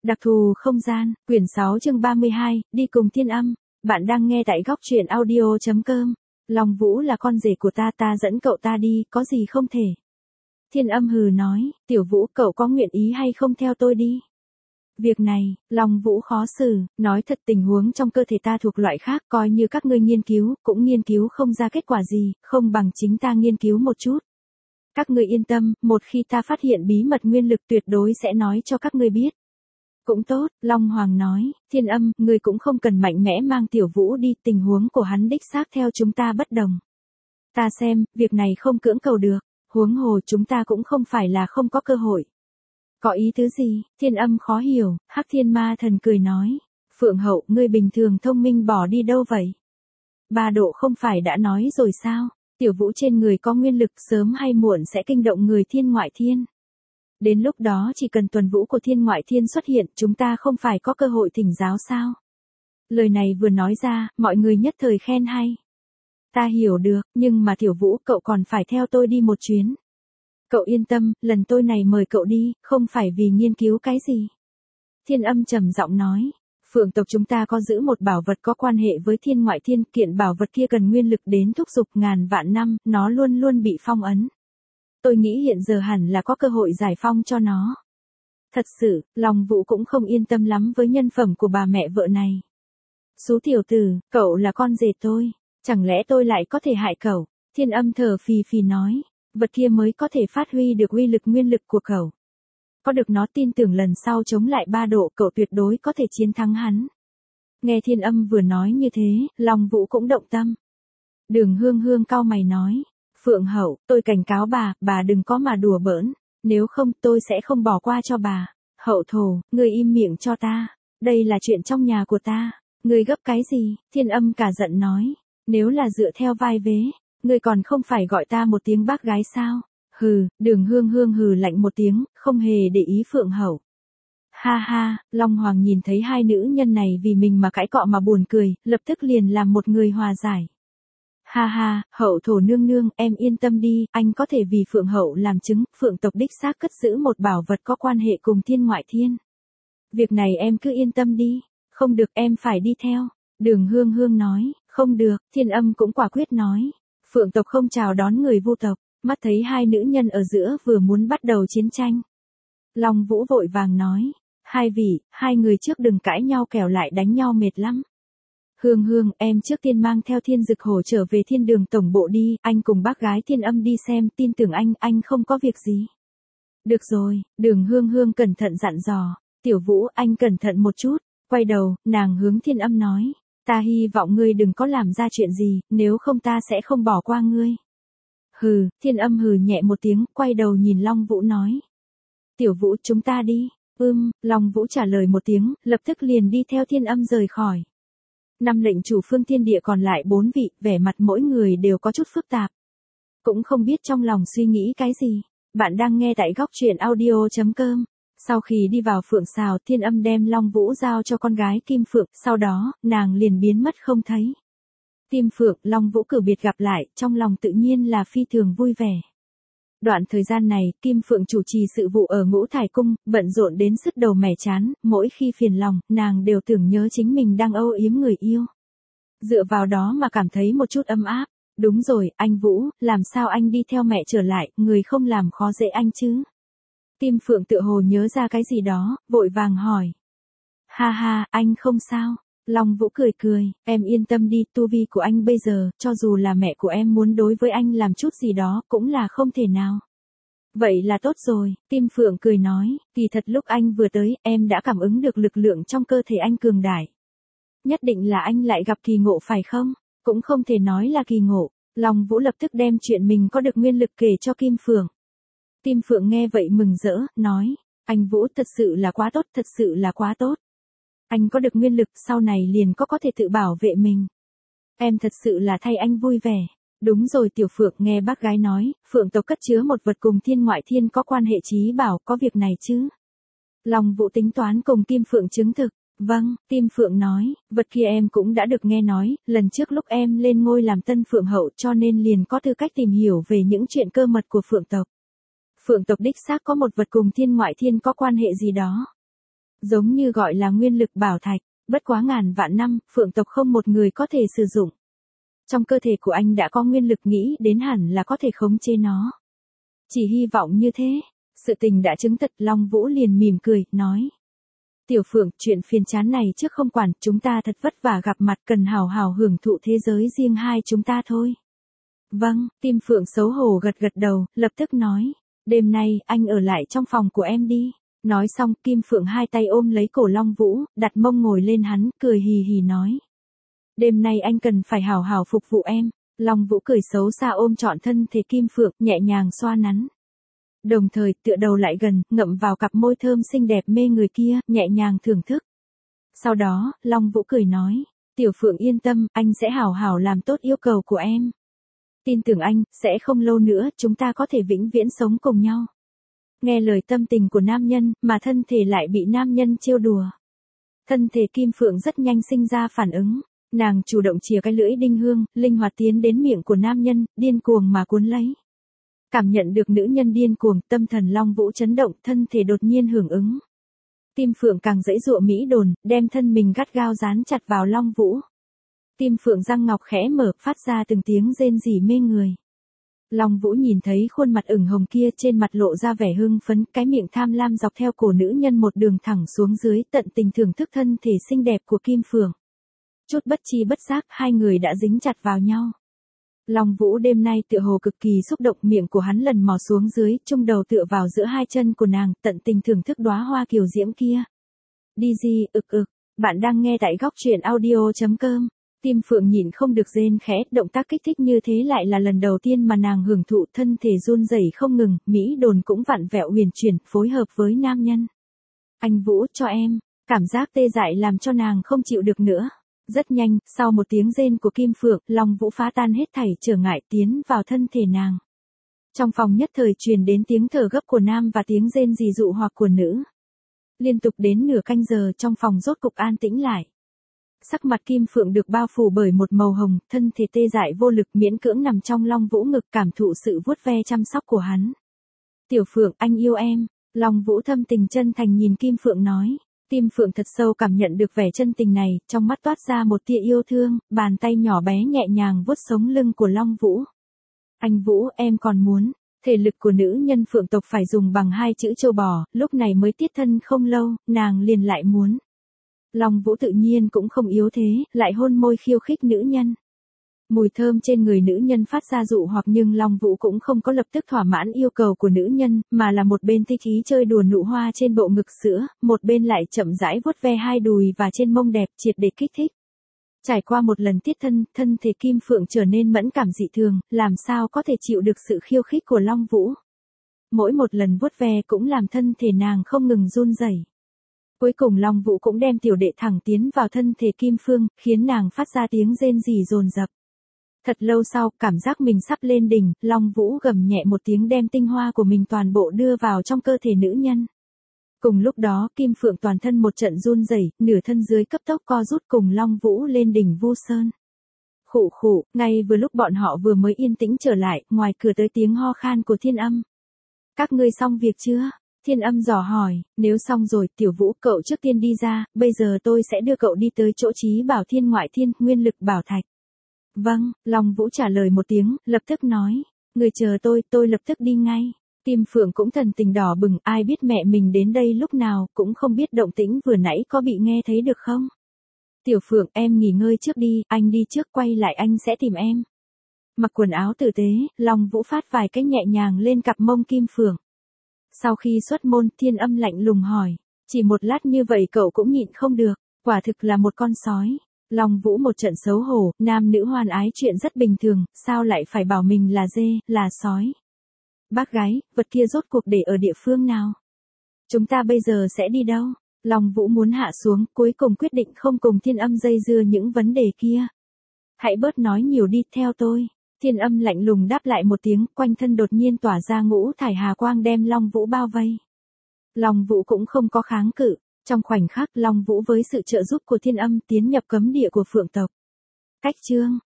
Đặc thù không gian, quyển 6 chương 32, đi cùng thiên âm. Bạn đang nghe tại góc truyện audio.com. Long Vũ là con rể của ta dẫn cậu ta đi, có gì không thể. Thiên âm hừ nói, Tiểu Vũ cậu có nguyện ý hay không theo tôi đi. Việc này, Long Vũ khó xử, nói thật tình huống trong cơ thể ta thuộc loại khác, coi như các ngươi nghiên cứu, cũng nghiên cứu không ra kết quả gì, không bằng chính ta nghiên cứu một chút. Các ngươi yên tâm, một khi ta phát hiện bí mật nguyên lực tuyệt đối sẽ nói cho các ngươi biết. Cũng tốt, Long Hoàng nói, Thiên âm, ngươi cũng không cần mạnh mẽ mang Tiểu Vũ đi, tình huống của hắn đích xác theo chúng ta bất đồng. Ta xem, việc này không cưỡng cầu được, huống hồ chúng ta cũng không phải là không có cơ hội. Có ý tứ gì? Thiên âm khó hiểu, Hắc Thiên Ma Thần cười nói, Phượng Hậu, ngươi bình thường thông minh bỏ đi đâu vậy? 3 độ không phải đã nói rồi sao? Tiểu Vũ trên người có nguyên lực sớm hay muộn sẽ kinh động người thiên ngoại thiên. Đến lúc đó chỉ cần tuần vũ của thiên ngoại thiên xuất hiện, chúng ta không phải có cơ hội thỉnh giáo sao? Lời này vừa nói ra, mọi người nhất thời khen hay. Ta hiểu được, nhưng mà Tiểu Vũ cậu còn phải theo tôi đi một chuyến. Cậu yên tâm, lần tôi này mời cậu đi, không phải vì nghiên cứu cái gì. Thiên âm trầm giọng nói, Phượng tộc chúng ta có giữ một bảo vật có quan hệ với thiên ngoại thiên, kiện bảo vật kia cần nguyên lực đến thúc giục ngàn vạn năm, nó luôn luôn bị phong ấn. Tôi nghĩ hiện giờ hẳn là có cơ hội giải phong cho nó. Thật sự, Long Vũ cũng không yên tâm lắm với nhân phẩm của bà mẹ vợ này. Xú tiểu tử, cậu là con rể tôi, chẳng lẽ tôi lại có thể hại cậu? Thiên âm thở phì phì nói, vật kia mới có thể phát huy được uy lực nguyên lực của cậu. Có được nó tin tưởng lần sau chống lại 3 độ cậu tuyệt đối có thể chiến thắng hắn. Nghe Thiên âm vừa nói như thế, Long Vũ cũng động tâm. Đường Hương Hương cau mày nói, Phượng Hậu, tôi cảnh cáo bà đừng có mà đùa bỡn, nếu không tôi sẽ không bỏ qua cho bà. Hậu thổ, ngươi im miệng cho ta, đây là chuyện trong nhà của ta, ngươi gấp cái gì? Thiên âm cả giận nói, nếu là dựa theo vai vế, ngươi còn không phải gọi ta một tiếng bác gái sao? Hừ, Đường Hương Hương hừ lạnh một tiếng, không hề để ý Phượng Hậu. Ha ha, Long Hoàng nhìn thấy hai nữ nhân này vì mình mà cãi cọ mà buồn cười, lập tức liền làm một người hòa giải. Ha ha, Hậu thổ nương nương, em yên tâm đi, anh có thể vì Phượng Hậu làm chứng, Phượng tộc đích xác cất giữ một bảo vật có quan hệ cùng thiên ngoại thiên. Việc này em cứ yên tâm đi, không được em phải đi theo. Đường Hương Hương nói, không được, Thiên âm cũng quả quyết nói. Phượng tộc không chào đón người Vu tộc, mắt thấy hai nữ nhân ở giữa vừa muốn bắt đầu chiến tranh. Long Vũ vội vàng nói, hai vị, hai người trước đừng cãi nhau kẻo lại đánh nhau mệt lắm. Hương Hương, em trước tiên mang theo Thiên Dực Hổ trở về thiên đường tổng bộ đi, anh cùng bác gái Thiên âm đi xem, tin tưởng anh không có việc gì. Được rồi, Đường Hương Hương cẩn thận dặn dò, Tiểu Vũ anh cẩn thận một chút, quay đầu, nàng hướng Thiên âm nói, ta hy vọng ngươi đừng có làm ra chuyện gì, nếu không ta sẽ không bỏ qua ngươi. Hừ, Thiên âm hừ nhẹ một tiếng, quay đầu nhìn Long Vũ nói. Tiểu Vũ chúng ta đi, Long Vũ trả lời một tiếng, lập tức liền đi theo Thiên âm rời khỏi. 5 lệnh chủ phương thiên địa còn lại 4 vị, vẻ mặt mỗi người đều có chút phức tạp. Cũng không biết trong lòng suy nghĩ cái gì. Bạn đang nghe tại góc truyện audio.com. Sau khi đi vào Phượng Sào, Thiên âm đem Long Vũ giao cho con gái Kim Phượng, sau đó, nàng liền biến mất không thấy. Kim Phượng, Long Vũ cử biệt gặp lại, trong lòng tự nhiên là phi thường vui vẻ. Đoạn thời gian này, Kim Phượng chủ trì sự vụ ở Ngũ Thải Cung, bận rộn đến sứt đầu mẻ chán, mỗi khi phiền lòng, nàng đều tưởng nhớ chính mình đang âu yếm người yêu. Dựa vào đó mà cảm thấy một chút ấm áp. Đúng rồi, anh Vũ, làm sao anh đi theo mẹ trở lại, người không làm khó dễ anh chứ? Kim Phượng tựa hồ nhớ ra cái gì đó, vội vàng hỏi. Ha ha, anh không sao. Long Vũ cười cười, em yên tâm đi, tu vi của anh bây giờ, cho dù là mẹ của em muốn đối với anh làm chút gì đó, cũng là không thể nào. Vậy là tốt rồi, Kim Phượng cười nói, kỳ thật lúc anh vừa tới, em đã cảm ứng được lực lượng trong cơ thể anh cường đại. Nhất định là anh lại gặp kỳ ngộ phải không? Cũng không thể nói là kỳ ngộ. Long Vũ lập tức đem chuyện mình có được nguyên lực kể cho Kim Phượng. Kim Phượng nghe vậy mừng rỡ, nói, anh Vũ thật sự là quá tốt, thật sự là quá tốt. Anh có được nguyên lực, sau này liền có thể tự bảo vệ mình. Em thật sự là thay anh vui vẻ. Đúng rồi Tiểu Phượng, nghe bác gái nói, Phượng tộc cất chứa một vật cùng thiên ngoại thiên có quan hệ chí bảo, có việc này chứ? Long Vũ tính toán cùng Kim Phượng chứng thực. Vâng, Kim Phượng nói, vật kia em cũng đã được nghe nói, lần trước lúc em lên ngôi làm tân Phượng hậu cho nên liền có tư cách tìm hiểu về những chuyện cơ mật của Phượng tộc. Phượng tộc đích xác có một vật cùng thiên ngoại thiên có quan hệ gì đó. Giống như gọi là nguyên lực bảo thạch, bất quá ngàn vạn năm, phượng tộc không một người có thể sử dụng. Trong cơ thể của anh đã có nguyên lực, nghĩ đến hẳn là có thể khống chế nó. Chỉ hy vọng như thế. Sự tình đã chứng thật, Long Vũ liền mỉm cười, nói. Tiểu Phượng, chuyện phiền chán này trước không quản, chúng ta thật vất vả gặp mặt, cần hào hào hưởng thụ thế giới riêng hai chúng ta thôi. Vâng, Tim Phượng xấu hổ gật gật đầu, lập tức nói. Đêm nay, anh ở lại trong phòng của em đi. Nói xong, Kim Phượng hai tay ôm lấy cổ Long Vũ, đặt mông ngồi lên hắn, cười hì hì nói. Đêm nay anh cần phải hào hào phục vụ em. Long Vũ cười xấu xa ôm trọn thân thể Kim Phượng, nhẹ nhàng xoa nắn. Đồng thời tựa đầu lại gần, ngậm vào cặp môi thơm xinh đẹp mê người kia, nhẹ nhàng thưởng thức. Sau đó, Long Vũ cười nói, Tiểu Phượng yên tâm, anh sẽ hào hào làm tốt yêu cầu của em. Tin tưởng anh, sẽ không lâu nữa, chúng ta có thể vĩnh viễn sống cùng nhau. Nghe lời tâm tình của nam nhân, mà thân thể lại bị nam nhân trêu đùa. Thân thể Kim Phượng rất nhanh sinh ra phản ứng. Nàng chủ động chìa cái lưỡi đinh hương, linh hoạt tiến đến miệng của nam nhân, điên cuồng mà cuốn lấy. Cảm nhận được nữ nhân điên cuồng, tâm thần Long Vũ chấn động, thân thể đột nhiên hưởng ứng. Tim Phượng càng giãy giụa mỹ đồn, đem thân mình gắt gao dán chặt vào Long Vũ. Tim Phượng răng ngọc khẽ mở, phát ra từng tiếng rên rỉ mê người. Long Vũ nhìn thấy khuôn mặt ửng hồng kia, trên mặt lộ ra vẻ hưng phấn, cái miệng tham lam dọc theo cổ nữ nhân một đường thẳng xuống dưới, tận tình thưởng thức thân thể xinh đẹp của Kim Phượng. Chút bất chi bất giác, hai người đã dính chặt vào nhau. Long Vũ đêm nay tựa hồ cực kỳ xúc động, miệng của hắn lần mò xuống dưới, trung đầu tựa vào giữa hai chân của nàng, tận tình thưởng thức đóa hoa kiều diễm kia. Đi gì, bạn đang nghe tại góc truyện audio.com. Tim Phượng nhịn không được rên khẽ, động tác kích thích như thế lại là lần đầu tiên mà nàng hưởng thụ, thân thể run rẩy không ngừng, mỹ đồn cũng vặn vẹo huyền chuyển, phối hợp với nam nhân. Anh Vũ, cho em, cảm giác tê dại làm cho nàng không chịu được nữa. Rất nhanh, sau một tiếng rên của Kim Phượng, Long Vũ phá tan hết thảy trở ngại tiến vào thân thể nàng. Trong phòng nhất thời truyền đến tiếng thở gấp của nam và tiếng rên rỉ dụ hoặc của nữ. Liên tục đến nửa canh giờ, trong phòng rốt cục an tĩnh lại. Sắc mặt Kim Phượng được bao phủ bởi một màu hồng, thân thể tê dại vô lực, miễn cưỡng nằm trong Long Vũ ngực, cảm thụ sự vuốt ve chăm sóc của hắn. Tiểu Phượng, anh yêu em. Long Vũ thâm tình chân thành nhìn Kim Phượng nói. Kim Phượng thật sâu cảm nhận được vẻ chân tình này, trong mắt toát ra một tia yêu thương, bàn tay nhỏ bé nhẹ nhàng vuốt sống lưng của Long Vũ. Anh Vũ, em còn muốn. Thể lực của nữ nhân Phượng tộc phải dùng bằng hai chữ trâu bò, lúc này mới tiết thân không lâu, nàng liền lại muốn. Long Vũ tự nhiên cũng không yếu thế, lại hôn môi khiêu khích nữ nhân. Mùi thơm trên người nữ nhân phát ra dụ hoặc, nhưng Long Vũ cũng không có lập tức thỏa mãn yêu cầu của nữ nhân, mà là một bên thích ý chơi đùa nụ hoa trên bộ ngực sữa, một bên lại chậm rãi vuốt ve hai đùi và trên mông đẹp, triệt để kích thích. Trải qua một lần tiết thân, thân thể Kim Phượng trở nên mẫn cảm dị thường, làm sao có thể chịu được sự khiêu khích của Long Vũ. Mỗi một lần vuốt ve cũng làm thân thể nàng không ngừng run rẩy. Cuối cùng Long Vũ cũng đem tiểu đệ thẳng tiến vào thân thể Kim Phượng, khiến nàng phát ra tiếng rên rỉ dồn dập. Thật lâu sau, cảm giác mình sắp lên đỉnh, Long Vũ gầm nhẹ một tiếng đem tinh hoa của mình toàn bộ đưa vào trong cơ thể nữ nhân. Cùng lúc đó, Kim Phượng toàn thân một trận run rẩy, nửa thân dưới cấp tốc co rút cùng Long Vũ lên đỉnh Vu Sơn. Khụ khụ, ngay vừa lúc bọn họ vừa mới yên tĩnh trở lại, ngoài cửa tới tiếng ho khan của Thiên Âm. Các ngươi xong việc chưa? Thiên Âm dò hỏi, nếu xong rồi, Tiểu Vũ, cậu trước tiên đi ra, bây giờ tôi sẽ đưa cậu đi tới chỗ Chí Bảo Thiên ngoại thiên, nguyên lực bảo thạch. Vâng, Long Vũ trả lời một tiếng, lập tức nói, người chờ tôi lập tức đi ngay. Kim Phượng cũng thần tình đỏ bừng, ai biết mẹ mình đến đây lúc nào, cũng không biết động tĩnh vừa nãy có bị nghe thấy được không? Tiểu Phượng, em nghỉ ngơi trước đi, anh đi trước, quay lại anh sẽ tìm em. Mặc quần áo tử tế, Long Vũ phát vài cái nhẹ nhàng lên cặp mông Kim Phượng. Sau khi xuất môn, Thiên Âm lạnh lùng hỏi, chỉ một lát như vậy cậu cũng nhịn không được, quả thực là một con sói. Long Vũ một trận xấu hổ, nam nữ hoan ái chuyện rất bình thường, sao lại phải bảo mình là dê, là sói. Bác gái, vật kia rốt cuộc để ở địa phương nào? Chúng ta bây giờ sẽ đi đâu? Long Vũ muốn hạ xuống, cuối cùng quyết định không cùng Thiên Âm dây dưa những vấn đề kia. Hãy bớt nói nhiều đi, theo tôi. Thiên Âm lạnh lùng đáp lại một tiếng, quanh thân đột nhiên tỏa ra ngũ thải hà quang đem Long Vũ bao vây. Long Vũ cũng không có kháng cự. Trong khoảnh khắc, Long Vũ với sự trợ giúp của Thiên Âm tiến nhập cấm địa của Phượng tộc. Cách chương